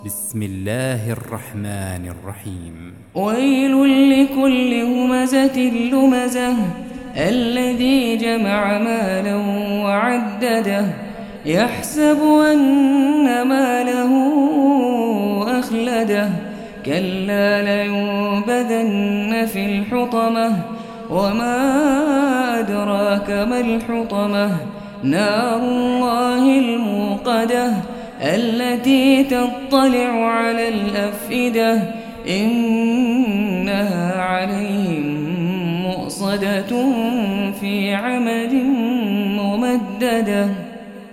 بسم الله الرحمن الرحيم. ويل لكل همزة لمزة الذي جمع مالا وعدده يحسب أن ماله أخلده كلا لينبذن في الحطمة وما أدراك ما الحطمة نار الله الموقدة التي تطلع على الأفئدة إنها عليهم مؤصدة في عمد ممددة.